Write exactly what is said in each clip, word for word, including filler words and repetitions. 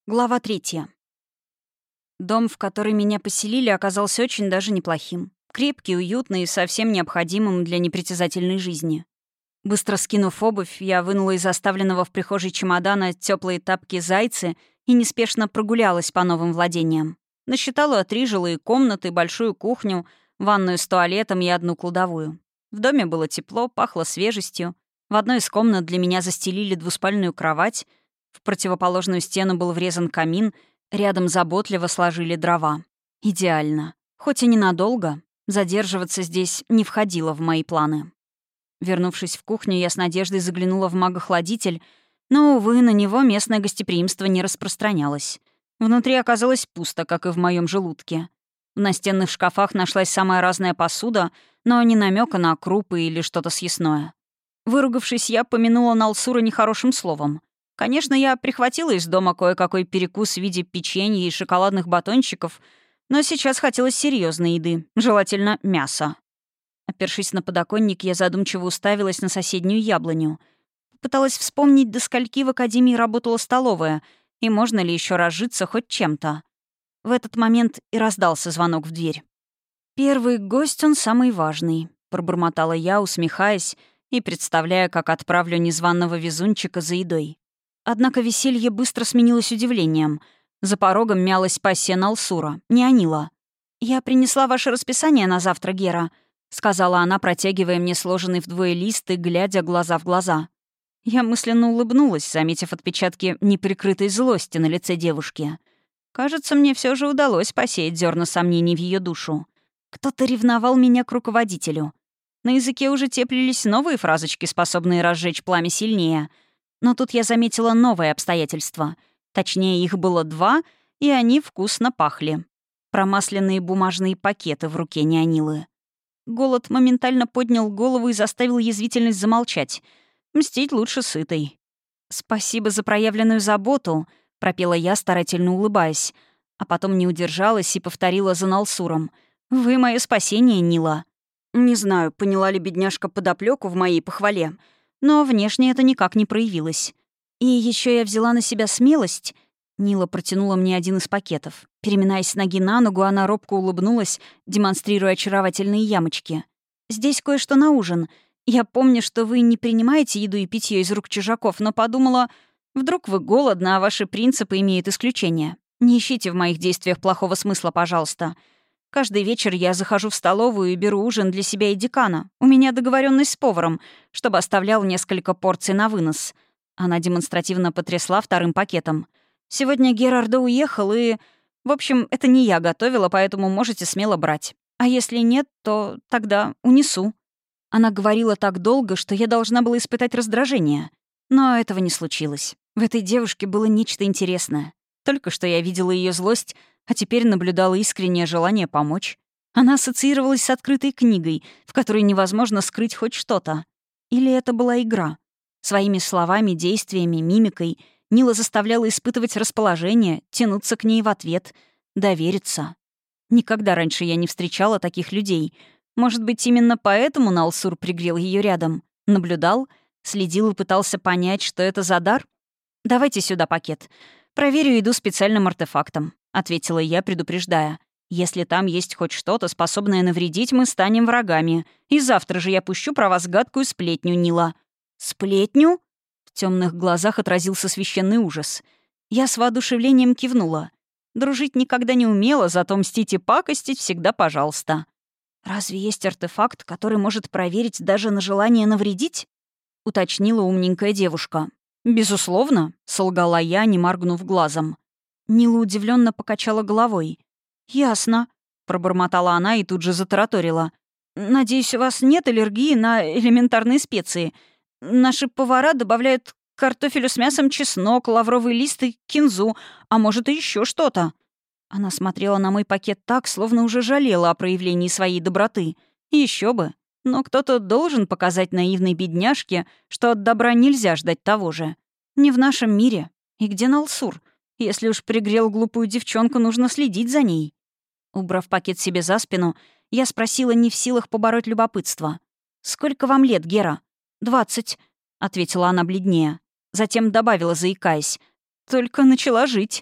Глава третья. Дом, в который меня поселили, оказался очень даже неплохим. Крепкий, уютный и совсем необходимым для непритязательной жизни. Быстро скинув обувь, я вынула из оставленного в прихожей чемодана теплые тапки-зайцы и неспешно прогулялась по новым владениям. Насчитала три жилые комнаты, большую кухню, ванную с туалетом и одну кладовую. В доме было тепло, пахло свежестью. В одной из комнат для меня застелили двуспальную кровать. В противоположную стену был врезан камин, рядом заботливо сложили дрова. Идеально. Хоть и ненадолго, задерживаться здесь не входило в мои планы. Вернувшись в кухню, я с надеждой заглянула в магохладитель, но, увы, на него местное гостеприимство не распространялось. Внутри оказалось пусто, как и в моем желудке. В настенных шкафах нашлась самая разная посуда, но ни намека на крупы или что-то съестное. Выругавшись, я помянула Налсура нехорошим словом. Конечно, я прихватила из дома кое-какой перекус в виде печенья и шоколадных батончиков, но сейчас хотелось серьезной еды, желательно мяса. Опершись на подоконник, я задумчиво уставилась на соседнюю яблоню. Пыталась вспомнить, до скольки в академии работала столовая, и можно ли еще разжиться хоть чем-то. В этот момент и раздался звонок в дверь. «Первый гость, он самый важный», — пробормотала я, усмехаясь и представляя, как отправлю незваного везунчика за едой. Однако веселье быстро сменилось удивлением. За порогом мялась пассия Налсура, не Анила. «Я принесла ваше расписание на завтра, Гера», — сказала она, протягивая мне сложенный вдвое лист и глядя глаза в глаза. Я мысленно улыбнулась, заметив отпечатки неприкрытой злости на лице девушки. Кажется, мне все же удалось посеять зерна сомнений в ее душу. Кто-то ревновал меня к руководителю. На языке уже теплились новые фразочки, способные разжечь пламя сильнее — но тут я заметила новые обстоятельства. Точнее, их было два, и они вкусно пахли. Промасленные бумажные пакеты в руке Неонилы. Голод моментально поднял голову и заставил язвительность замолчать. Мстить лучше сытой. «Спасибо за проявленную заботу», — пропела я, старательно улыбаясь. А потом не удержалась и повторила за Налсуром. «Вы мое спасение, Нила». Не знаю, поняла ли бедняжка подоплёку в моей похвале, но внешне это никак не проявилось. И еще я взяла на себя смелость. Нила протянула мне один из пакетов. Переминаясь с ноги на ногу, она робко улыбнулась, демонстрируя очаровательные ямочки. «Здесь кое-что на ужин. Я помню, что вы не принимаете еду и питье из рук чужаков, но подумала, вдруг вы голодны, а ваши принципы имеют исключение. Не ищите в моих действиях плохого смысла, пожалуйста. Каждый вечер я захожу в столовую и беру ужин для себя и декана. У меня договоренность с поваром, чтобы оставлял несколько порций на вынос». Она демонстративно потрясла вторым пакетом. «Сегодня Герардо уехал, и... В общем, это не я готовила, поэтому можете смело брать. А если нет, то тогда унесу». Она говорила так долго, что я должна была испытать раздражение. Но этого не случилось. В этой девушке было нечто интересное. Только что я видела ее злость, а теперь наблюдала искреннее желание помочь. Она ассоциировалась с открытой книгой, в которой невозможно скрыть хоть что-то. Или это была игра? Своими словами, действиями, мимикой Нила заставляла испытывать расположение, тянуться к ней в ответ, довериться. Никогда раньше я не встречала таких людей. Может быть, именно поэтому Налсур пригрел ее рядом? Наблюдал, следил и пытался понять, что это за дар? «Давайте сюда пакет. Проверю еду специальным артефактом», — ответила я, предупреждая. «Если там есть хоть что-то, способное навредить, мы станем врагами. И завтра же я пущу про вас гадкую сплетню, Нила». «Сплетню?» В темных глазах отразился священный ужас. Я с воодушевлением кивнула. Дружить никогда не умела, зато мстить и пакостить всегда пожалуйста. «Разве есть артефакт, который может проверить даже на желание навредить?» — уточнила умненькая девушка. «Безусловно», — солгала я, не моргнув глазом. Нила удивленно покачала головой. «Ясно», — пробормотала она и тут же затараторила. «Надеюсь, у вас нет аллергии на элементарные специи. Наши повара добавляют к картофелю с мясом чеснок, лавровый лист и кинзу, а может, и еще что-то». Она смотрела на мой пакет так, словно уже жалела о проявлении своей доброты. Еще бы. Но кто-то должен показать наивной бедняжке, что от добра нельзя ждать того же. Не в нашем мире. И где Налсур? Если уж пригрел глупую девчонку, нужно следить за ней. Убрав пакет себе за спину, я спросила, не в силах побороть любопытство. «Сколько вам лет, Гера?» «Двадцать», — ответила она бледнее. Затем добавила, заикаясь. «Только начала жить».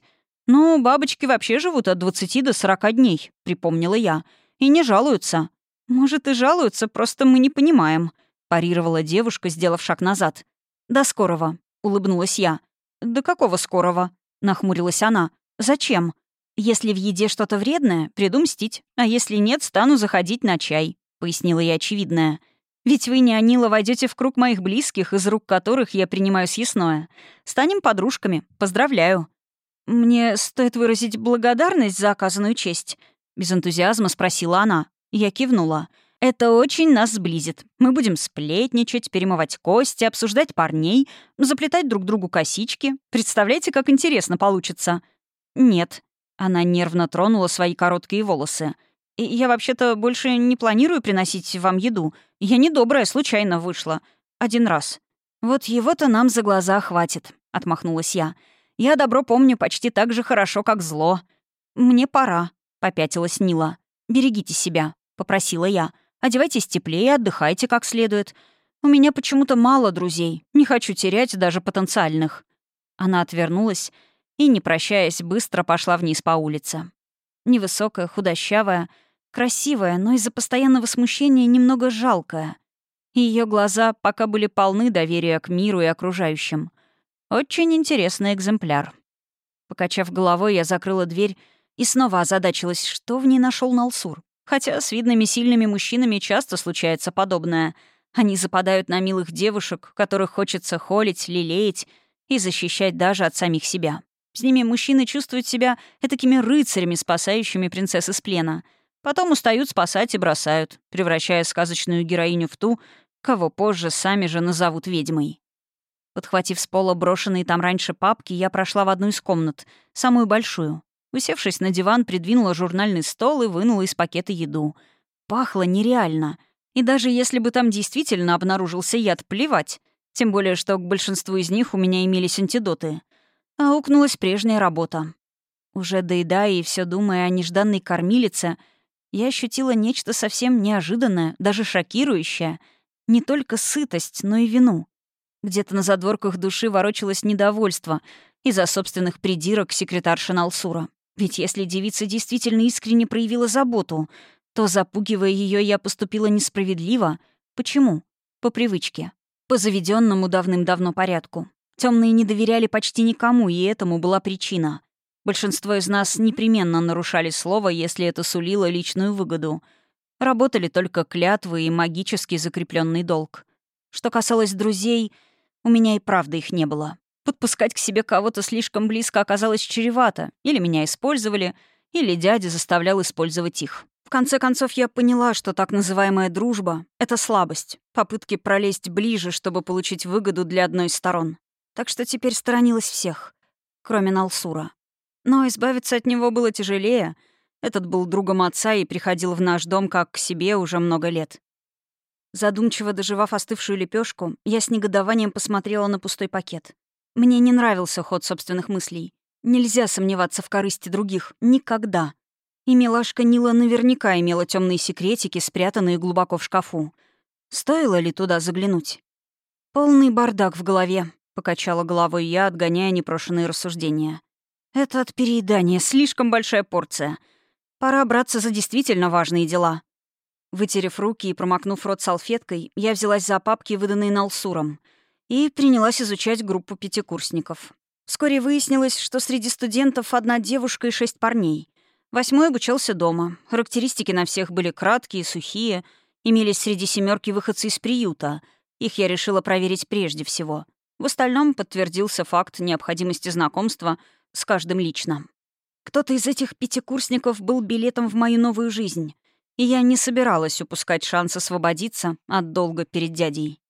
«Ну, бабочки вообще живут от двадцати до сорока дней», — припомнила я. «И не жалуются». «Может, и жалуются, просто мы не понимаем», — парировала девушка, сделав шаг назад. «До скорого», — улыбнулась я. «До какого скорого?» — нахмурилась она. «Зачем? Если в еде что-то вредное, приду мстить, а если нет, стану заходить на чай», — пояснила я очевидное. «Ведь вы, Неонила, войдете в круг моих близких, из рук которых я принимаю съестное. Станем подружками. Поздравляю». «Мне стоит выразить благодарность за оказанную честь?» — без энтузиазма спросила она. Я кивнула. «Это очень нас сблизит. Мы будем сплетничать, перемывать кости, обсуждать парней, заплетать друг другу косички. Представляете, как интересно получится?» «Нет». Она нервно тронула свои короткие волосы. «И я вообще-то больше не планирую приносить вам еду. Я недобрая, случайно вышла. Один раз». «Вот его-то нам за глаза хватит», — отмахнулась я. «Я добро помню почти так же хорошо, как зло». «Мне пора», — попятилась Нила. «Берегите себя», — попросила я. «Одевайтесь теплее, отдыхайте как следует. У меня почему-то мало друзей. Не хочу терять даже потенциальных». Она отвернулась и, не прощаясь, быстро пошла вниз по улице. Невысокая, худощавая, красивая, но из-за постоянного смущения немного жалкая. Ее глаза пока были полны доверия к миру и окружающим. Очень интересный экземпляр. Покачав головой, я закрыла дверь и снова озадачилась, что в ней нашел Налсур. Хотя с видными сильными мужчинами часто случается подобное. Они западают на милых девушек, которых хочется холить, лелеять и защищать даже от самих себя. С ними мужчины чувствуют себя этакими рыцарями, спасающими принцесс из плена. Потом устают спасать и бросают, превращая сказочную героиню в ту, кого позже сами же назовут ведьмой. Подхватив с пола брошенные там раньше папки, я прошла в одну из комнат, самую большую. Усевшись на диван, придвинула журнальный стол и вынула из пакета еду. Пахло нереально. И даже если бы там действительно обнаружился яд, плевать. Тем более, что к большинству из них у меня имелись антидоты. Аукнулась прежняя работа. Уже доедая и все думая о нежданной кормилице, я ощутила нечто совсем неожиданное, даже шокирующее. Не только сытость, но и вину. Где-то на задворках души ворочалось недовольство из-за собственных придирок секретарши Налсура. Ведь если девица действительно искренне проявила заботу, то, запугивая ее, я поступила несправедливо. Почему? По привычке. По заведенному давным-давно порядку. Темные не доверяли почти никому, и этому была причина. Большинство из нас непременно нарушали слово, если это сулило личную выгоду. Работали только клятвы и магически закрепленный долг. Что касалось друзей, у меня и правда их не было. Подпускать к себе кого-то слишком близко оказалось чревато. Или меня использовали, или дядя заставлял использовать их. В конце концов, я поняла, что так называемая дружба — это слабость, попытки пролезть ближе, чтобы получить выгоду для одной из сторон. Так что теперь сторонилась всех, кроме Налсура. Но избавиться от него было тяжелее. Этот был другом отца и приходил в наш дом как к себе уже много лет. Задумчиво доживав остывшую лепешку, я с негодованием посмотрела на пустой пакет. Мне не нравился ход собственных мыслей. Нельзя сомневаться в корысти других. Никогда. И милашка Нила наверняка имела темные секретики, спрятанные глубоко в шкафу. Стоило ли туда заглянуть? «Полный бардак в голове», — покачала головой я, отгоняя непрошенные рассуждения. «Это от переедания, слишком большая порция. Пора браться за действительно важные дела». Вытерев руки и промокнув рот салфеткой, я взялась за папки, выданные Налсуром, и принялась изучать группу пятикурсников. Вскоре выяснилось, что среди студентов одна девушка и шесть парней. Восьмой обучался дома. Характеристики на всех были краткие, сухие. Имелись среди семерки выходцы из приюта. Их я решила проверить прежде всего. В остальном подтвердился факт необходимости знакомства с каждым лично. Кто-то из этих пятикурсников был билетом в мою новую жизнь, и я не собиралась упускать шанс освободиться от долга перед дядей.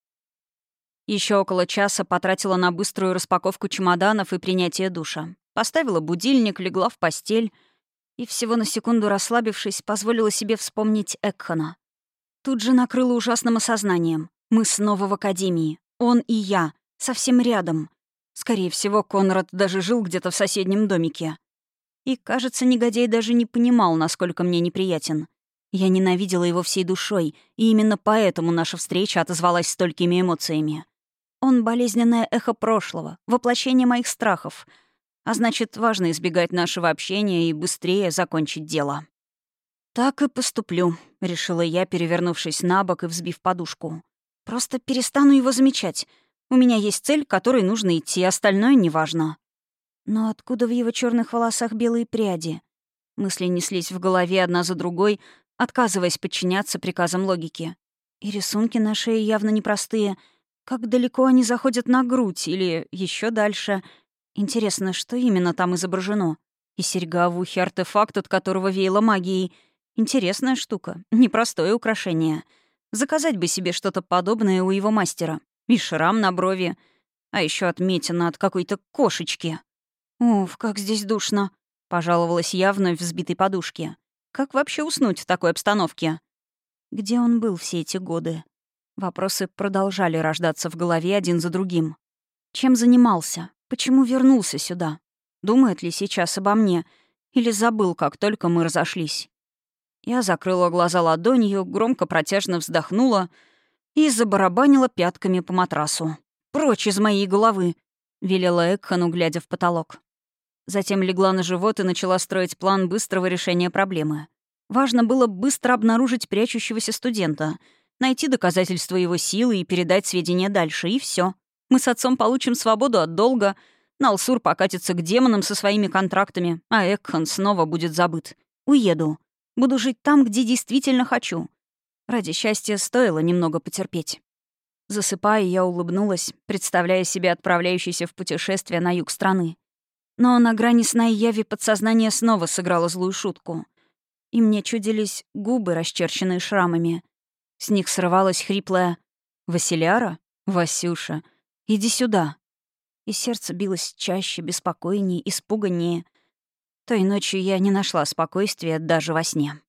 Еще около часа потратила на быструю распаковку чемоданов и принятие душа. Поставила будильник, легла в постель и, всего на секунду расслабившись, позволила себе вспомнить Экхана. Тут же накрыла ужасным осознанием. Мы снова в академии. Он и я. Совсем рядом. Скорее всего, Конрад даже жил где-то в соседнем домике. И, кажется, негодяй даже не понимал, насколько мне неприятен. Я ненавидела его всей душой, и именно поэтому наша встреча отозвалась столькими эмоциями. Он — болезненное эхо прошлого, воплощение моих страхов. А значит, важно избегать нашего общения и быстрее закончить дело. «Так и поступлю», — решила я, перевернувшись на бок и взбив подушку. «Просто перестану его замечать. У меня есть цель, к которой нужно идти, остальное неважно». Но откуда в его черных волосах белые пряди? Мысли неслись в голове одна за другой, отказываясь подчиняться приказам логики. И рисунки на шее явно непростые. Как далеко они заходят на грудь или еще дальше? Интересно, что именно там изображено? И серьга в ухе — артефакт, от которого веяло магией. Интересная штука, непростое украшение. Заказать бы себе что-то подобное у его мастера. И шрам на брови. А еще отметина от какой-то кошечки. «Уф, как здесь душно», — пожаловалась я вновь в взбитой подушке. «Как вообще уснуть в такой обстановке?» Где он был все эти годы? Вопросы продолжали рождаться в голове один за другим. Чем занимался? Почему вернулся сюда? Думает ли сейчас обо мне? Или забыл, как только мы разошлись? Я закрыла глаза ладонью, громко протяжно вздохнула и забарабанила пятками по матрасу. «Прочь из моей головы!» — велела Экхану, глядя в потолок. Затем легла на живот и начала строить план быстрого решения проблемы. Важно было быстро обнаружить прячущегося студента, найти доказательства его силы и передать сведения дальше, и все. Мы с отцом получим свободу от долга, Налсур покатится к демонам со своими контрактами, а Экхан снова будет забыт. Уеду. Буду жить там, где действительно хочу. Ради счастья стоило немного потерпеть. Засыпая, я улыбнулась, представляя себя отправляющейся в путешествие на юг страны. Но на грани сна и яви подсознание снова сыграло злую шутку. И мне чудились губы, расчерченные шрамами. С них срывалось хриплое «Василяра? Васюша, иди сюда». И сердце билось чаще, беспокойнее, испуганнее. Той ночью я не нашла спокойствия даже во сне.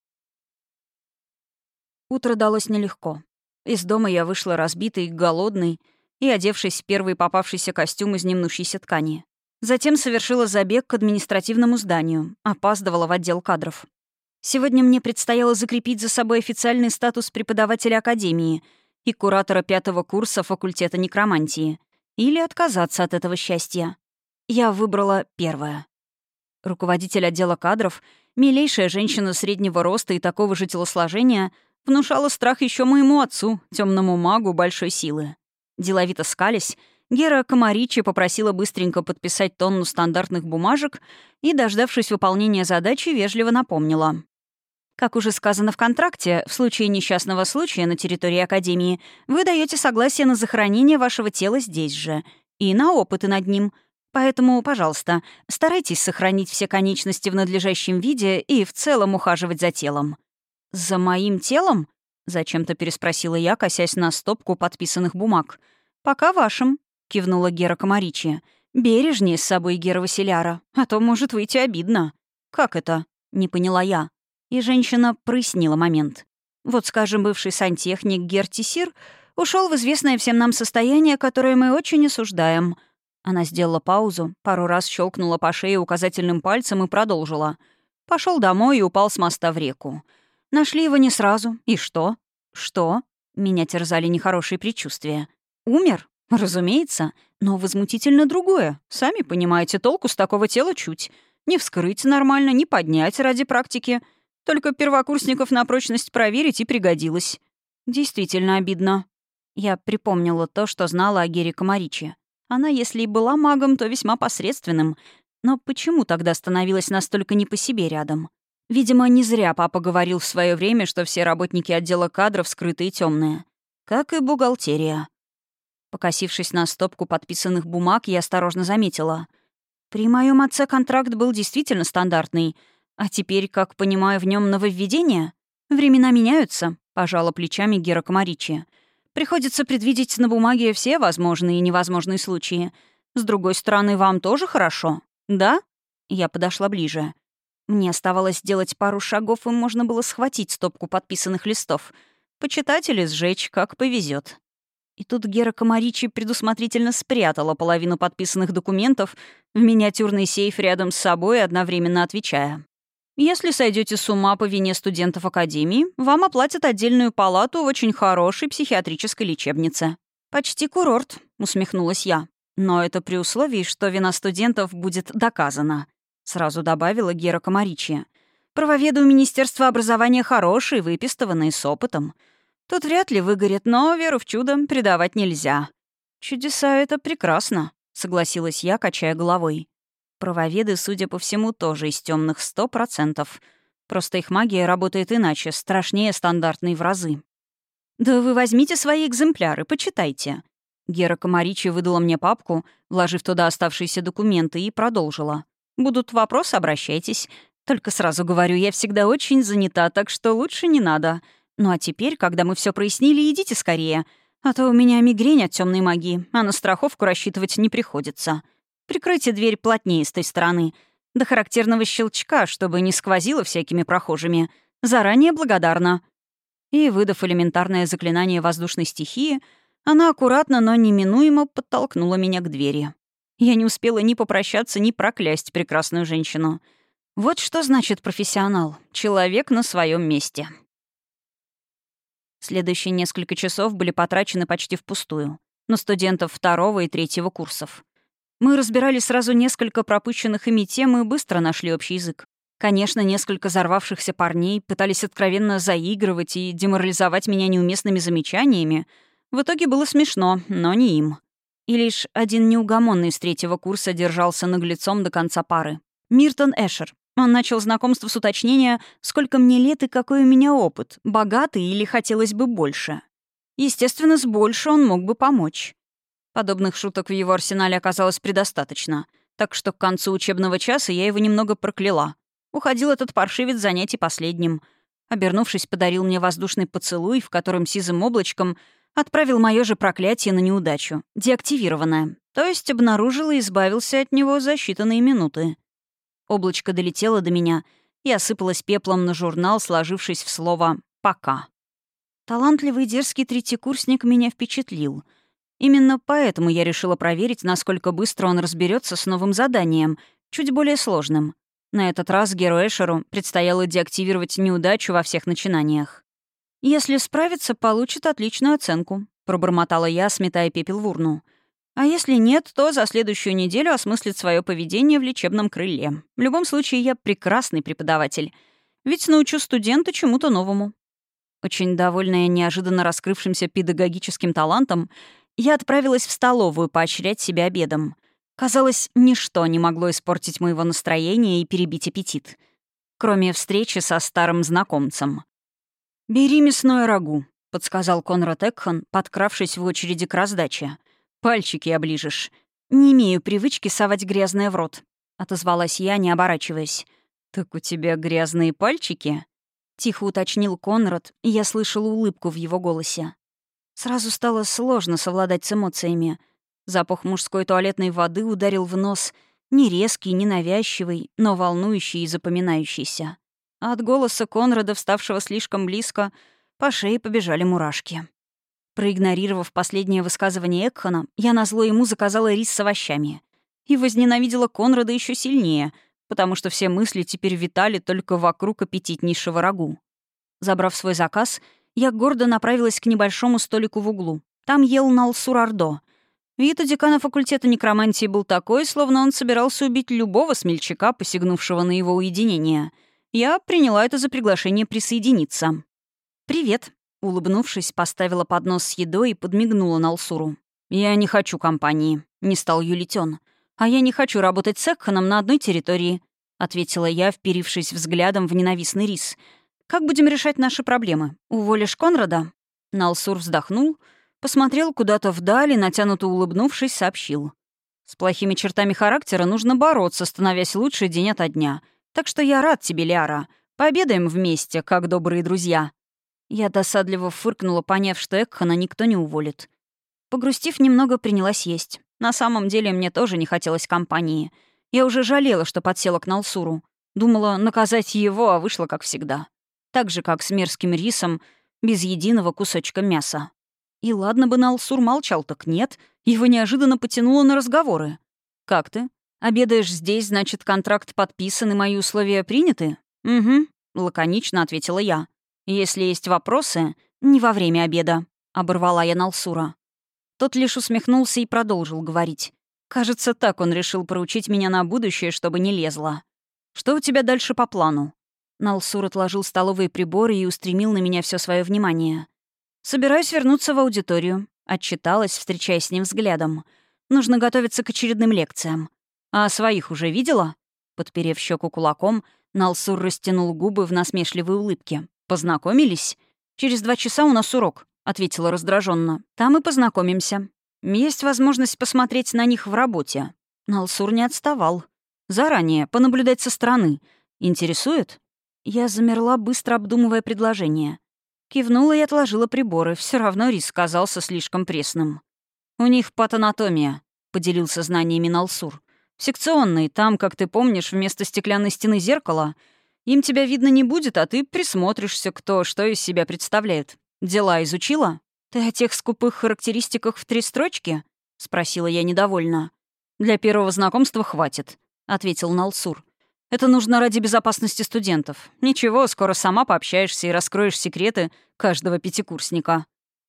Утро далось нелегко. Из дома я вышла разбитой, голодной и одевшись в первый попавшийся костюм из немнущейся ткани. Затем совершила забег к административному зданию, опаздывала в отдел кадров. Сегодня мне предстояло закрепить за собой официальный статус преподавателя академии и куратора пятого курса факультета некромантии. Или отказаться от этого счастья. Я выбрала первое. Руководитель отдела кадров, милейшая женщина среднего роста и такого же телосложения, внушала страх еще моему отцу, темному магу большой силы. Деловито скались, Гера Комаричи попросила быстренько подписать тонну стандартных бумажек и, дождавшись выполнения задачи, вежливо напомнила. Как уже сказано в контракте, в случае несчастного случая на территории Академии вы даете согласие на захоронение вашего тела здесь же и на опыты над ним. Поэтому, пожалуйста, старайтесь сохранить все конечности в надлежащем виде и в целом ухаживать за телом. «За моим телом?» — зачем-то переспросила я, косясь на стопку подписанных бумаг. «Пока вашим», — кивнула Гера Комаричи. «Бережнее с собой, Гера Василяра, а то может выйти обидно». «Как это?» — не поняла я. И женщина прояснила момент. Вот, скажем, бывший сантехник Гертисир ушел в известное всем нам состояние, которое мы очень осуждаем. Она сделала паузу, пару раз щелкнула по шее указательным пальцем и продолжила. Пошел домой и упал с моста в реку. Нашли его не сразу. И что? Что? Меня терзали нехорошие предчувствия. Умер? Разумеется. Но возмутительно другое. Сами понимаете, толку с такого тела чуть. Не вскрыть нормально, не поднять ради практики. Только первокурсников на прочность проверить и пригодилось. Действительно обидно. Я припомнила то, что знала о Гере Комаричи. Она, если и была магом, то весьма посредственным. Но почему тогда становилась настолько не по себе рядом? Видимо, не зря папа говорил в свое время, что все работники отдела кадров скрытые и темные. Как и бухгалтерия. Покосившись на стопку подписанных бумаг, я осторожно заметила. При моем отце контракт был действительно стандартный. А теперь, как понимаю, в нем нововведение? Времена меняются, пожала плечами Гера Комаричи. Приходится предвидеть на бумаге все возможные и невозможные случаи. С другой стороны, вам тоже хорошо? Да? Я подошла ближе. Мне оставалось сделать пару шагов, и можно было схватить стопку подписанных листов. Почитать или сжечь, как повезет. И тут Гера Комаричи предусмотрительно спрятала половину подписанных документов в миниатюрный сейф рядом с собой, одновременно отвечая. Если сойдете с ума по вине студентов Академии, вам оплатят отдельную палату в очень хорошей психиатрической лечебнице. «Почти курорт», — усмехнулась я. Но это при условии, что вина студентов будет доказана», — сразу добавила Гера Комаричья. «Правоведы у Министерства образования хорошие, выпистованные, с опытом. Тут вряд ли выгорит, но веру в чудо предавать нельзя». «Чудеса — это прекрасно», — согласилась я, качая головой. Правоведы, судя по всему, тоже из темных сто процентов. Просто их магия работает иначе, страшнее стандартной в разы. «Да вы возьмите свои экземпляры, почитайте». Гера Комаричи выдала мне папку, вложив туда оставшиеся документы, и продолжила. «Будут вопросы — обращайтесь. Только сразу говорю, я всегда очень занята, так что лучше не надо. Ну а теперь, когда мы все прояснили, идите скорее. А то у меня мигрень от темной магии, а на страховку рассчитывать не приходится. Прикройте дверь плотнее с той стороны. До характерного щелчка, чтобы не сквозило всякими прохожими. Заранее благодарна». И, выдав элементарное заклинание воздушной стихии, она аккуратно, но неминуемо подтолкнула меня к двери. Я не успела ни попрощаться, ни проклясть прекрасную женщину. Вот что значит профессионал. Человек на своем месте. Следующие несколько часов были потрачены почти впустую. На студентов второго и третьего курсов. Мы разбирали сразу несколько пропущенных ими тем и быстро нашли общий язык. Конечно, несколько взорвавшихся парней пытались откровенно заигрывать и деморализовать меня неуместными замечаниями. В итоге было смешно, но не им. И лишь один неугомонный с третьего курса держался наглецом до конца пары. Миртон Эшер. Он начал знакомство с уточнения, сколько мне лет и какой у меня опыт, богатый или хотелось бы больше. Естественно, с больше он мог бы помочь. Подобных шуток в его арсенале оказалось предостаточно, так что к концу учебного часа я его немного прокляла. Уходил этот паршивец занятий последним. Обернувшись, подарил мне воздушный поцелуй, в котором сизым облачком отправил мое же проклятие на неудачу, деактивированное, то есть обнаружил и избавился от него за считанные минуты. Облачко долетело до меня и осыпалось пеплом на журнал, сложившись в слово «пока». Талантливый дерзкий третьекурсник меня впечатлил. Именно поэтому я решила проверить, насколько быстро он разберется с новым заданием, чуть более сложным. На этот раз Геру Эшеру предстояло деактивировать неудачу во всех начинаниях. «Если справится, получит отличную оценку», — пробормотала я, сметая пепел в урну. «А если нет, то за следующую неделю осмыслит свое поведение в лечебном крыле. В любом случае, я прекрасный преподаватель. Ведь научу студента чему-то новому». Очень довольная неожиданно раскрывшимся педагогическим талантом, я отправилась в столовую поощрять себя обедом. Казалось, ничто не могло испортить моего настроения и перебить аппетит. Кроме встречи со старым знакомцем. «Бери мясное рагу», — подсказал Конрад Экхан, подкравшись в очереди к раздаче. «Пальчики оближешь». «Не имею привычки совать грязное в рот», — отозвалась я, не оборачиваясь. «Так у тебя грязные пальчики?» — тихо уточнил Конрад, и я слышала улыбку в его голосе. Сразу стало сложно совладать с эмоциями. Запах мужской туалетной воды ударил в нос, не резкий, не навязчивый, но волнующий и запоминающийся. А от голоса Конрада, вставшего слишком близко, по шее побежали мурашки. Проигнорировав последнее высказывание Экхана, я назло ему заказала рис с овощами. И возненавидела Конрада еще сильнее, потому что все мысли теперь витали только вокруг аппетитнейшего рагу. Забрав свой заказ, я гордо направилась к небольшому столику в углу. Там ел Налсур Ардо. Вид у декана факультета некромантии был такой, словно он собирался убить любого смельчака, посягнувшего на его уединение. Я приняла это за приглашение присоединиться. «Привет», — улыбнувшись, поставила поднос с едой и подмигнула Налсуру. «Я не хочу компании», — не стал юлить он. «А я не хочу работать с Экханом на одной территории», — ответила я, вперившись взглядом в ненавистный рис. «Как будем решать наши проблемы? Уволишь Конрада?» Налсур вздохнул, посмотрел куда-то вдаль и, натянуто улыбнувшись, сообщил. «С плохими чертами характера нужно бороться, становясь лучше день ото дня. Так что я рад тебе, Лиара. Пообедаем вместе, как добрые друзья». Я досадливо фыркнула, поняв, что Экхана никто не уволит. Погрустив немного, принялась есть. На самом деле мне тоже не хотелось компании. Я уже жалела, что подсела к Налсуру. Думала наказать его, а вышло как всегда. Так же, как с мерзким рисом, без единого кусочка мяса. И ладно бы Налсур молчал, так нет. Его неожиданно потянуло на разговоры. «Как ты? Обедаешь здесь, значит, контракт подписан и мои условия приняты?» «Угу», — лаконично ответила я. «Если есть вопросы, не во время обеда», — оборвала я Налсура. Тот лишь усмехнулся и продолжил говорить. Кажется, так он решил проучить меня на будущее, чтобы не лезла. Что у тебя дальше по плану? Налсур отложил столовые приборы и устремил на меня все свое внимание. «Собираюсь вернуться в аудиторию», — отчиталась, встречаясь с ним взглядом. «Нужно готовиться к очередным лекциям. А своих уже видела?» Подперев щеку кулаком, Налсур растянул губы в насмешливой улыбке. «Познакомились? Через два часа у нас урок», — ответила раздраженно. «Там и познакомимся. Есть возможность посмотреть на них в работе». Налсур не отставал. «Заранее, понаблюдать со стороны. Интересует?» Я замерла, быстро обдумывая предложение. Кивнула и отложила приборы. Все равно рис казался слишком пресным. «У них патанатомия», — поделился знаниями Налсур. «В секционной, там, как ты помнишь, вместо стеклянной стены зеркала. Им тебя видно не будет, а ты присмотришься, кто что из себя представляет. Дела изучила? Ты о тех скупых характеристиках в три строчки?» — спросила я недовольно. «Для первого знакомства хватит», — ответил Налсур. «Это нужно ради безопасности студентов. Ничего, скоро сама пообщаешься и раскроешь секреты каждого пятикурсника».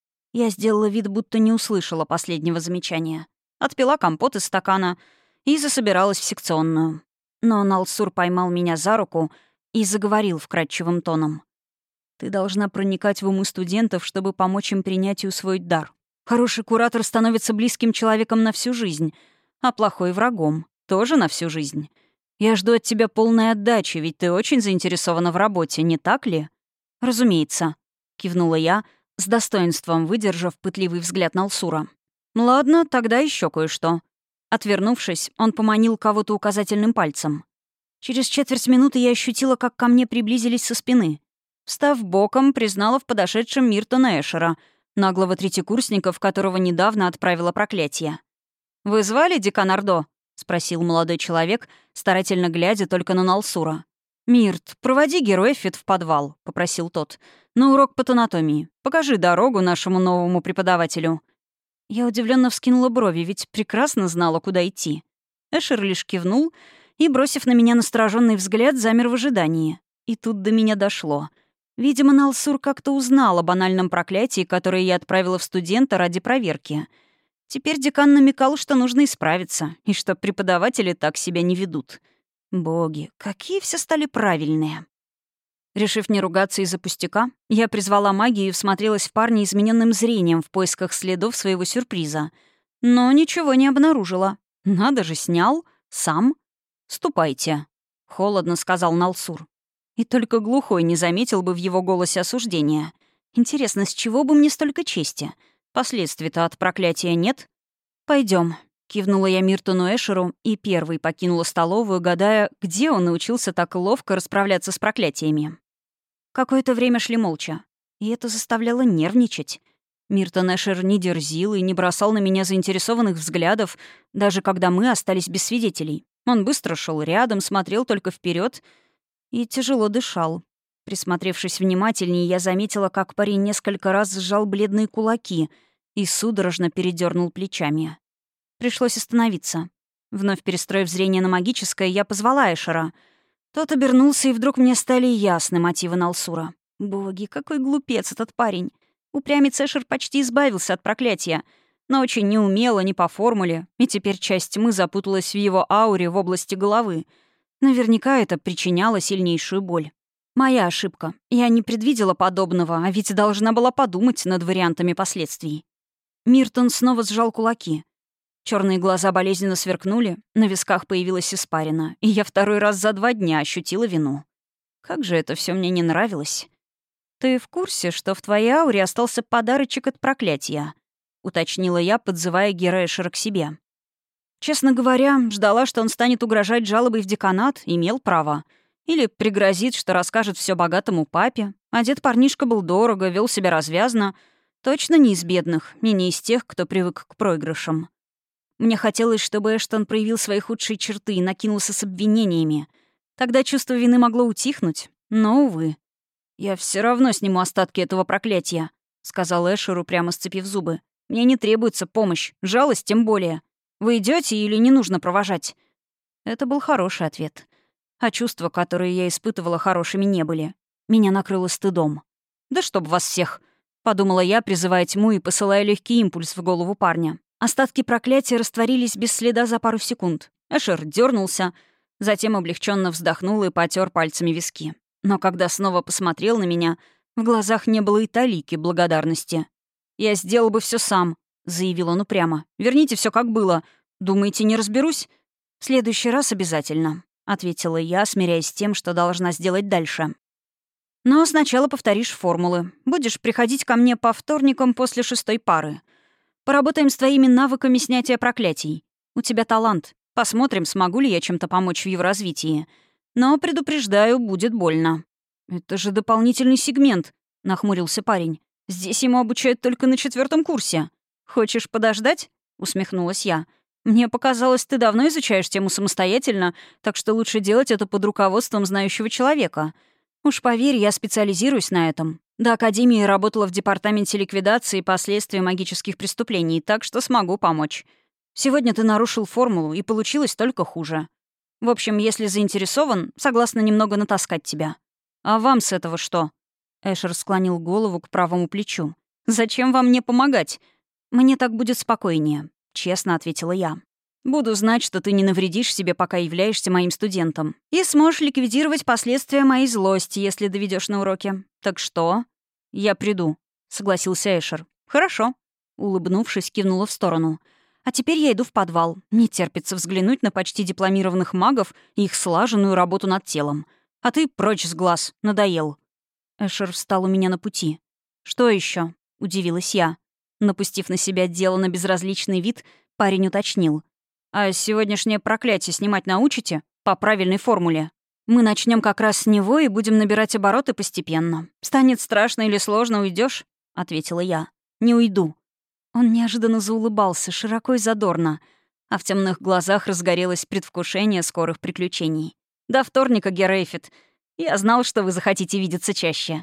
Я сделала вид, будто не услышала последнего замечания. Отпила компот из стакана и засобиралась в секционную. Но Налсур поймал меня за руку и заговорил вкрадчивым тоном. «Ты должна проникать в умы студентов, чтобы помочь им принять и усвоить дар. Хороший куратор становится близким человеком на всю жизнь, а плохой — врагом, тоже на всю жизнь. Я жду от тебя полной отдачи, ведь ты очень заинтересована в работе, не так ли?» «Разумеется», — кивнула я, с достоинством выдержав пытливый взгляд Налсура. «Ладно, тогда еще кое-что». Отвернувшись, он поманил кого-то указательным пальцем. Через четверть минуты я ощутила, как ко мне приблизились со спины. Встав боком, признала в подошедшем Миртона Эшера, наглого третьекурсника, в которого недавно отправила проклятие. «Вы звали декан Ордо?» — спросил молодой человек, старательно глядя только на Налсура. «Мирт, проводи героя Фит в подвал», — попросил тот. «На урок патанатомии. Покажи дорогу нашему новому преподавателю». Я удивленно вскинула брови, ведь прекрасно знала, куда идти. Эшер лишь кивнул и, бросив на меня настороженный взгляд, замер в ожидании. И тут до меня дошло. Видимо, Налсур как-то узнал о банальном проклятии, которое я отправила в студента ради проверки. Теперь декан намекал, что нужно исправиться, и что преподаватели так себя не ведут. Боги, какие все стали правильные. Решив не ругаться из-за пустяка, я призвала магию и всмотрелась в парня измененным зрением в поисках следов своего сюрприза. Но ничего не обнаружила. Надо же, снял. Сам. «Ступайте», — холодно сказал Налсур. И только глухой не заметил бы в его голосе осуждения. Интересно, с чего бы мне столько чести? Последствий-то от проклятия нет. Пойдем, кивнула я Миртону Эшеру и первой покинула столовую, гадая, где он научился так ловко расправляться с проклятиями. Какое-то время шли молча, и это заставляло нервничать. Миртон Эшер не дерзил и не бросал на меня заинтересованных взглядов, даже когда мы остались без свидетелей. Он быстро шел рядом, смотрел только вперед и тяжело дышал. Присмотревшись внимательнее, я заметила, как парень несколько раз сжал бледные кулаки и судорожно передернул плечами. Пришлось остановиться. Вновь перестроив зрение на магическое, я позвала Эшера. Тот обернулся, и вдруг мне стали ясны мотивы Налсура. Боги, какой глупец этот парень. Упрямец Эшер почти избавился от проклятия, но очень неумело, не по формуле, и теперь часть тьмы запуталась в его ауре в области головы. Наверняка это причиняло сильнейшую боль. Моя ошибка. Я не предвидела подобного, а ведь должна была подумать над вариантами последствий. Миртон снова сжал кулаки. Черные глаза болезненно сверкнули, на висках появилась испарина, и я второй раз за два дня ощутила вину. Как же это все мне не нравилось. «Ты в курсе, что в твоей ауре остался подарочек от проклятия?» — уточнила я, подзывая Гера Эшера к себе. Честно говоря, ждала, что он станет угрожать жалобой в деканат, имел право. Или пригрозит, что расскажет все богатому папе. Одет парнишка был дорого, вел себя развязно. Точно не из бедных, и не из тех, кто привык к проигрышам. Мне хотелось, чтобы Эштон проявил свои худшие черты и накинулся с обвинениями. Тогда чувство вины могло утихнуть, но, увы. «Я все равно сниму остатки этого проклятия», — сказал Эшеру, прямо сцепив зубы. «Мне не требуется помощь, жалость тем более. Вы идете или не нужно провожать?» Это был хороший ответ. А чувства, которые я испытывала, хорошими не были. Меня накрыло стыдом. «Да чтоб вас всех!» — подумала я, призывая тьму и посылая легкий импульс в голову парня. Остатки проклятия растворились без следа за пару секунд. Эшер дернулся, затем облегченно вздохнул и потер пальцами виски. Но когда снова посмотрел на меня, в глазах не было и талики благодарности. «Я сделал бы все сам», — заявил он упрямо. «Верните все как было. Думаете, не разберусь?» «В следующий раз обязательно», — ответила я, смиряясь с тем, что должна сделать дальше. «Но сначала повторишь формулы. Будешь приходить ко мне по вторникам после шестой пары. Поработаем с твоими навыками снятия проклятий. У тебя талант. Посмотрим, смогу ли я чем-то помочь в его развитии. Но, предупреждаю, будет больно». «Это же дополнительный сегмент», — нахмурился парень. «Здесь ему обучают только на четвертом курсе. Хочешь подождать?» — усмехнулась я. «Мне показалось, ты давно изучаешь тему самостоятельно, так что лучше делать это под руководством знающего человека. Уж поверь, я специализируюсь на этом. До академии работала в департаменте ликвидации последствий магических преступлений, так что смогу помочь. Сегодня ты нарушил формулу, и получилось только хуже. В общем, если заинтересован, согласна немного натаскать тебя. А вам с этого что?» Эшер склонил голову к правому плечу. «Зачем вам мне помогать? Мне так будет спокойнее», — честно ответила я. «Буду знать, что ты не навредишь себе, пока являешься моим студентом. И сможешь ликвидировать последствия моей злости, если доведешь на уроке. Так что?» «Я приду», — согласился Эшер. «Хорошо», — улыбнувшись, кивнула в сторону. «А теперь я иду в подвал. Не терпится взглянуть на почти дипломированных магов и их слаженную работу над телом. А ты прочь с глаз. Надоел». Эшер встал у меня на пути. «Что еще? Удивилась я. Напустив на себя деланно безразличный вид, парень уточнил. «А сегодняшнее проклятие снимать научите? По правильной формуле. Мы начнем как раз с него и будем набирать обороты постепенно. Станет страшно или сложно, уйдешь? Ответила я. «Не уйду». Он неожиданно заулыбался, широко и задорно, а в темных глазах разгорелось предвкушение скорых приключений. «До вторника, Герейфит. Я знал, что вы захотите видеться чаще».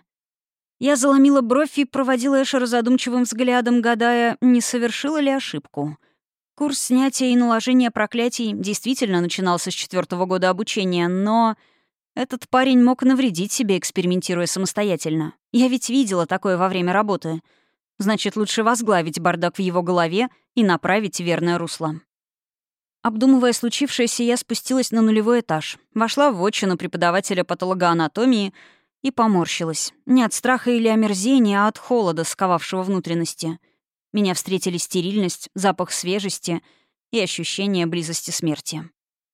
Я заломила бровь и проводила Эшера задумчивым взглядом, гадая, не совершила ли ошибку. Курс снятия и наложения проклятий действительно начинался с четвертого года обучения, но этот парень мог навредить себе, экспериментируя самостоятельно. Я ведь видела такое во время работы. Значит, лучше возглавить бардак в его голове и направить в верное русло. Обдумывая случившееся, я спустилась на нулевой этаж, вошла в вотчину преподавателя патологоанатомии и поморщилась. Не от страха или омерзения, а от холода, сковавшего внутренности. Меня встретили стерильность, запах свежести и ощущение близости смерти.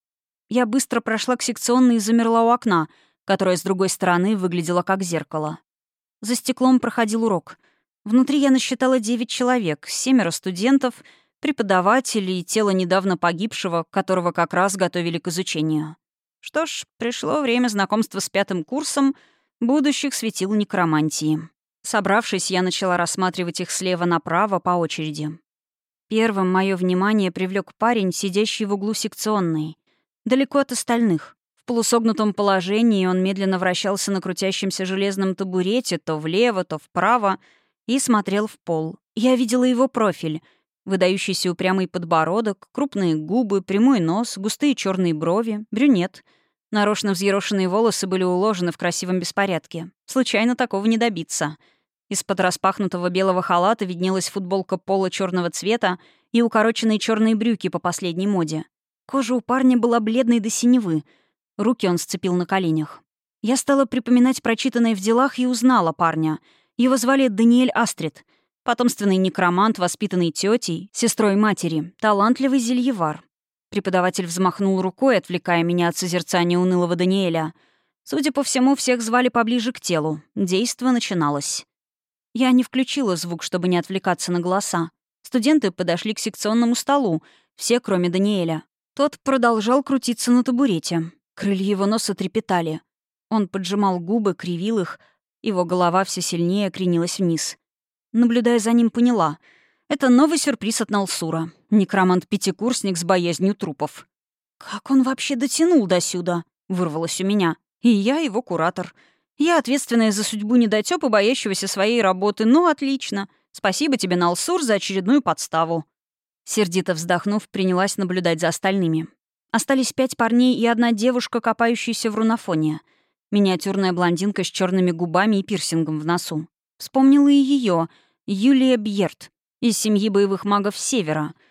Я быстро прошла к секционной и замерла у окна, которое с другой стороны выглядело как зеркало. За стеклом проходил урок. Внутри я насчитала девять человек, семеро студентов, преподавателей и тело недавно погибшего, которого как раз готовили к изучению. Что ж, пришло время знакомства с пятым курсом будущих светил некромантии. Собравшись, я начала рассматривать их слева направо по очереди. Первым мое внимание привлек парень, сидящий в углу секционной, далеко от остальных. В полусогнутом положении он медленно вращался на крутящемся железном табурете то влево, то вправо и смотрел в пол. Я видела его профиль. Выдающийся упрямый подбородок, крупные губы, прямой нос, густые черные брови, брюнет. Нарочно взъерошенные волосы были уложены в красивом беспорядке. Случайно такого не добиться. Из-под распахнутого белого халата виднелась футболка пола черного цвета и укороченные черные брюки по последней моде. Кожа у парня была бледной до синевы. Руки он сцепил на коленях. Я стала припоминать прочитанное в делах и узнала парня. Его звали Даниэль Астрид. Потомственный некромант, воспитанный тетей, сестрой матери, талантливый зельевар. Преподаватель взмахнул рукой, отвлекая меня от созерцания унылого Даниэля. Судя по всему, всех звали поближе к телу. Действо начиналось. Я не включила звук, чтобы не отвлекаться на голоса. Студенты подошли к секционному столу, все, кроме Даниэля. Тот продолжал крутиться на табурете. Крылья его носа трепетали. Он поджимал губы, кривил их. Его голова все сильнее кренилась вниз. Наблюдая за ним, поняла. Это новый сюрприз от Налсура. Некромант-пятикурсник с боязнью трупов. «Как он вообще дотянул до сюда?» — вырвалось у меня. «И я его куратор. Я ответственная за судьбу недотёпа, боящегося своей работы. Ну, отлично. Спасибо тебе, Налсур, за очередную подставу». Сердито вздохнув, принялась наблюдать за остальными. Остались пять парней и одна девушка, копающаяся в рунофоне. Миниатюрная блондинка с черными губами и пирсингом в носу. Вспомнила и ее, Юлия Бьерт, из семьи боевых магов Севера.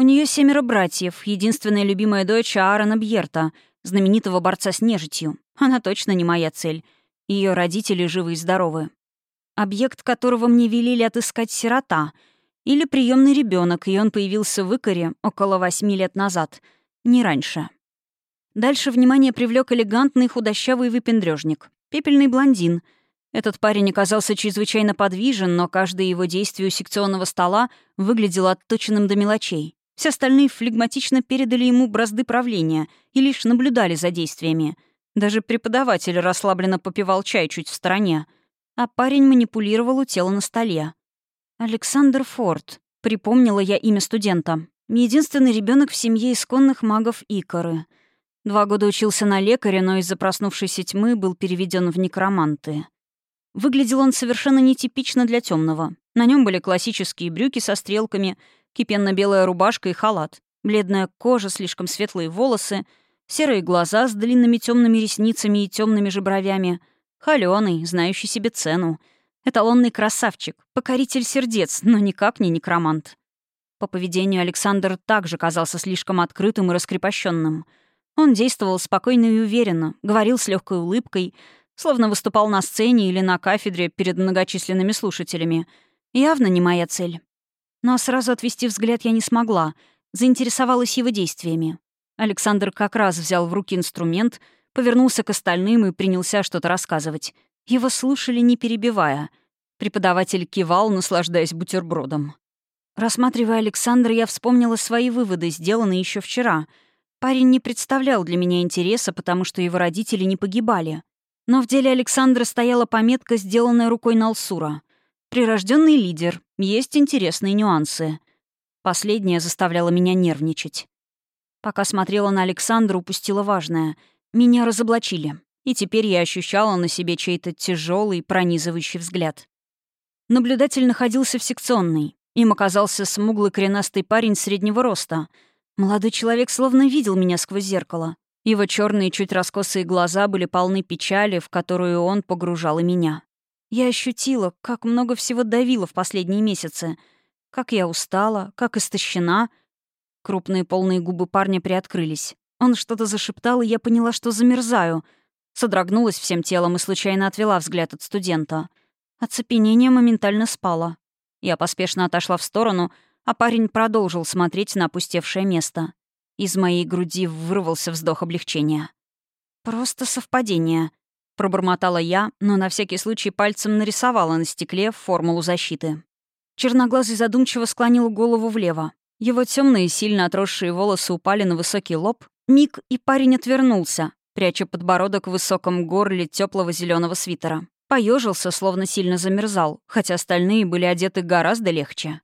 У нее семеро братьев, единственная любимая дочь Аарона Бьерта, знаменитого борца с нежитью. Она точно не моя цель. Ее родители живы и здоровы. Объект, которого мне велели отыскать, сирота. Или приемный ребенок, и он появился в Икаре около восьми лет назад. Не раньше. Дальше внимание привлек элегантный худощавый выпендрежник. Пепельный блондин. Этот парень оказался чрезвычайно подвижен, но каждое его действие у секционного стола выглядело отточенным до мелочей. Все остальные флегматично передали ему бразды правления и лишь наблюдали за действиями. Даже преподаватель расслабленно попивал чай чуть в стороне. А парень манипулировал у тела на столе. «Александр Форд», — припомнила я имя студента. Единственный ребенок в семье исконных магов Икары. Два года учился на лекаря, но из-за проснувшейся тьмы был переведен в некроманты. Выглядел он совершенно нетипично для темного. На нем были классические брюки со стрелками, кипенно-белая рубашка и халат, бледная кожа, слишком светлые волосы, серые глаза с длинными темными ресницами и темными же бровями, холёный, знающий себе цену, эталонный красавчик, покоритель сердец, но никак не некромант. По поведению Александр также казался слишком открытым и раскрепощенным. Он действовал спокойно и уверенно, говорил с легкой улыбкой, словно выступал на сцене или на кафедре перед многочисленными слушателями. Явно не моя цель. Но сразу отвести взгляд я не смогла, заинтересовалась его действиями. Александр как раз взял в руки инструмент, повернулся к остальным и принялся что-то рассказывать. Его слушали, не перебивая. Преподаватель кивал, наслаждаясь бутербродом. Рассматривая Александра, я вспомнила свои выводы, сделанные еще вчера. Парень не представлял для меня интереса, потому что его родители не погибали. Но в деле Александра стояла пометка, сделанная рукой Налсура. «Прирожденный лидер. Есть интересные нюансы». Последнее заставляло меня нервничать. Пока смотрела на Александра, упустила важное. Меня разоблачили. И теперь я ощущала на себе чей-то тяжелый, пронизывающий взгляд. Наблюдатель находился в секционной. Им оказался смуглый коренастый парень среднего роста. Молодой человек словно видел меня сквозь зеркало. Его черные, чуть раскосые глаза были полны печали, в которую он погружал и меня. Я ощутила, как много всего давило в последние месяцы. Как я устала, как истощена. Крупные полные губы парня приоткрылись. Он что-то зашептал, и я поняла, что замерзаю. Содрогнулась всем телом и случайно отвела взгляд от студента. Оцепенение моментально спало. Я поспешно отошла в сторону, а парень продолжил смотреть на опустевшее место. Из моей груди вырвался вздох облегчения. «Просто совпадение», — пробормотала я, но на всякий случай пальцем нарисовала на стекле формулу защиты. Черноглазый задумчиво склонил голову влево. Его темные, сильно отросшие волосы упали на высокий лоб. Миг, и парень отвернулся, пряча подбородок в высоком горле теплого зеленого свитера. Поежился, словно сильно замерзал, хотя остальные были одеты гораздо легче.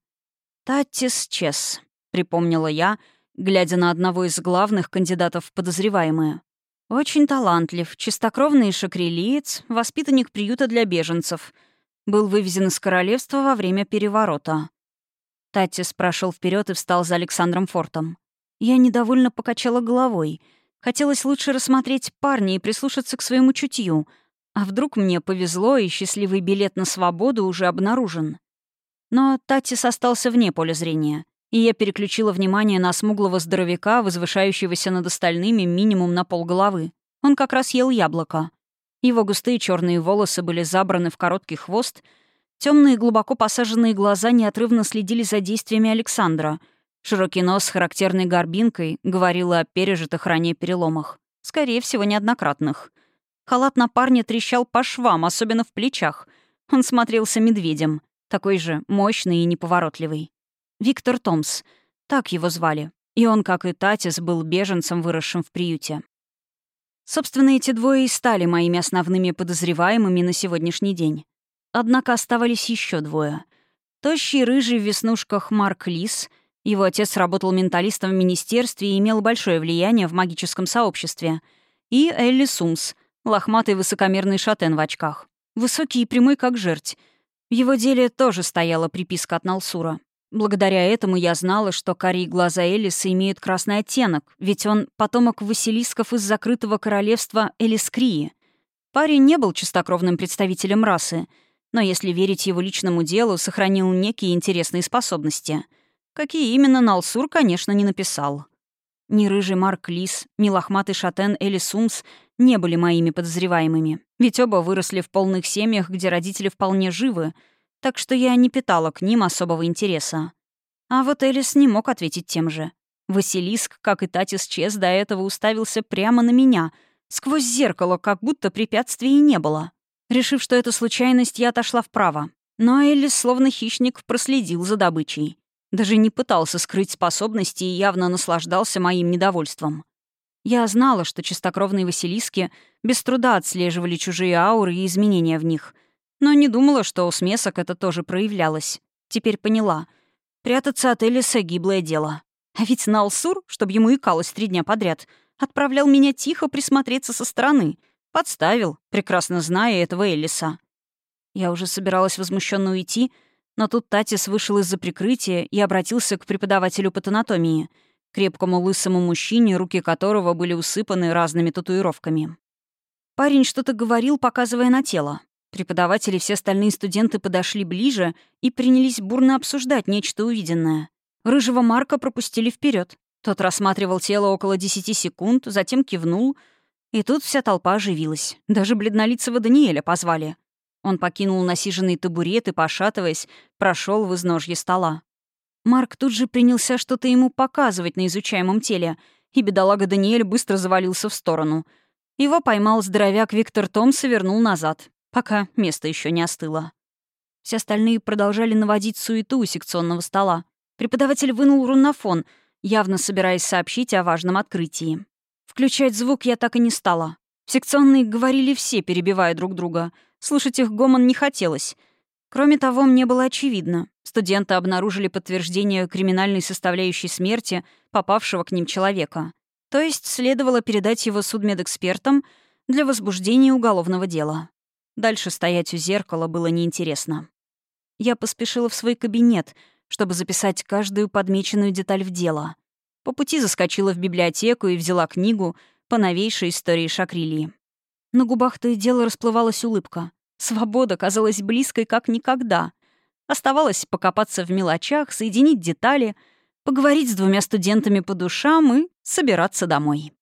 «Таттис Чес», — припомнила я, глядя на одного из главных кандидатов в подозреваемые. «Очень талантлив, чистокровный шакрелиец, воспитанник приюта для беженцев. Был вывезен из королевства во время переворота». Таттис прошел вперед и встал за Александром Фортом. Я недовольно покачала головой. Хотелось лучше рассмотреть парня и прислушаться к своему чутью. А вдруг мне повезло, и счастливый билет на свободу уже обнаружен? Но Таттис остался вне поля зрения, и я переключила внимание на смуглого здоровяка, возвышающегося над остальными минимум на полголовы. Он как раз ел яблоко. Его густые черные волосы были забраны в короткий хвост, темные глубоко посаженные глаза неотрывно следили за действиями Александра. Широкий нос с характерной горбинкой говорил о пережитых ранее переломах. Скорее всего, неоднократных. Халат на парне трещал по швам, особенно в плечах. Он смотрелся медведем, такой же мощный и неповоротливый. Виктор Томс, так его звали. И он, как и Татис, был беженцем, выросшим в приюте. Собственно, эти двое и стали моими основными подозреваемыми на сегодняшний день. Однако оставались еще двое. Тощий, рыжий в веснушках Марк Лис. Его отец работал менталистом в министерстве и имел большое влияние в магическом сообществе. И Элли Сумс, лохматый высокомерный шатен в очках. Высокий и прямой, как жерть. В его деле тоже стояла приписка от Налсура. Благодаря этому я знала, что карие глаза Элиса имеют красный оттенок, ведь он потомок Василисков из закрытого королевства Элискрии. Парень не был чистокровным представителем расы, но, если верить его личному делу, сохранил некие интересные способности. Какие именно, Налсур, конечно, не написал. Ни рыжий Марк Лис, ни лохматый шатен Элли Сумс не были моими подозреваемыми, ведь оба выросли в полных семьях, где родители вполне живы, так что я не питала к ним особого интереса. А вот Элис не мог ответить тем же. Василиск, как и Татис Чес, до этого уставился прямо на меня, сквозь зеркало, как будто препятствий и не было. Решив, что это случайность, я отошла вправо. Но Элис, словно хищник, проследил за добычей. Даже не пытался скрыть способности и явно наслаждался моим недовольством. Я знала, что чистокровные Василиски без труда отслеживали чужие ауры и изменения в них, но не думала, что у смесок это тоже проявлялось. Теперь поняла. Прятаться от Элиса — гиблое дело. А ведь Налсур, чтобы ему икалось три дня подряд, отправлял меня тихо присмотреться со стороны. Подставил, прекрасно зная этого Элиса. Я уже собиралась возмущенно уйти, но тут Татис вышел из-за прикрытия и обратился к преподавателю патанатомии, крепкому лысому мужчине, руки которого были усыпаны разными татуировками. Парень что-то говорил, показывая на тело. Преподаватели и все остальные студенты подошли ближе и принялись бурно обсуждать нечто увиденное. Рыжего Марка пропустили вперед. Тот рассматривал тело около десяти секунд, затем кивнул, и тут вся толпа оживилась. Даже бледнолицего Даниэля позвали. Он покинул насиженный табурет и, пошатываясь, прошел в изножье стола. Марк тут же принялся что-то ему показывать на изучаемом теле, и бедолага Даниэль быстро завалился в сторону. Его поймал здоровяк Виктор Томс и вернул назад, пока место еще не остыло. Все остальные продолжали наводить суету у секционного стола. Преподаватель вынул рунофон, явно собираясь сообщить о важном открытии. Включать звук я так и не стала. Секционные говорили все, перебивая друг друга. Слушать их гомон не хотелось. Кроме того, мне было очевидно. Студенты обнаружили подтверждение криминальной составляющей смерти попавшего к ним человека. То есть следовало передать его судмедэкспертам для возбуждения уголовного дела. Дальше стоять у зеркала было неинтересно. Я поспешила в свой кабинет, чтобы записать каждую подмеченную деталь в дело. По пути заскочила в библиотеку и взяла книгу по новейшей истории Шакрилии. На губах то и дело расплывалась улыбка. Свобода казалась близкой как никогда. Оставалось покопаться в мелочах, соединить детали, поговорить с двумя студентами по душам и собираться домой.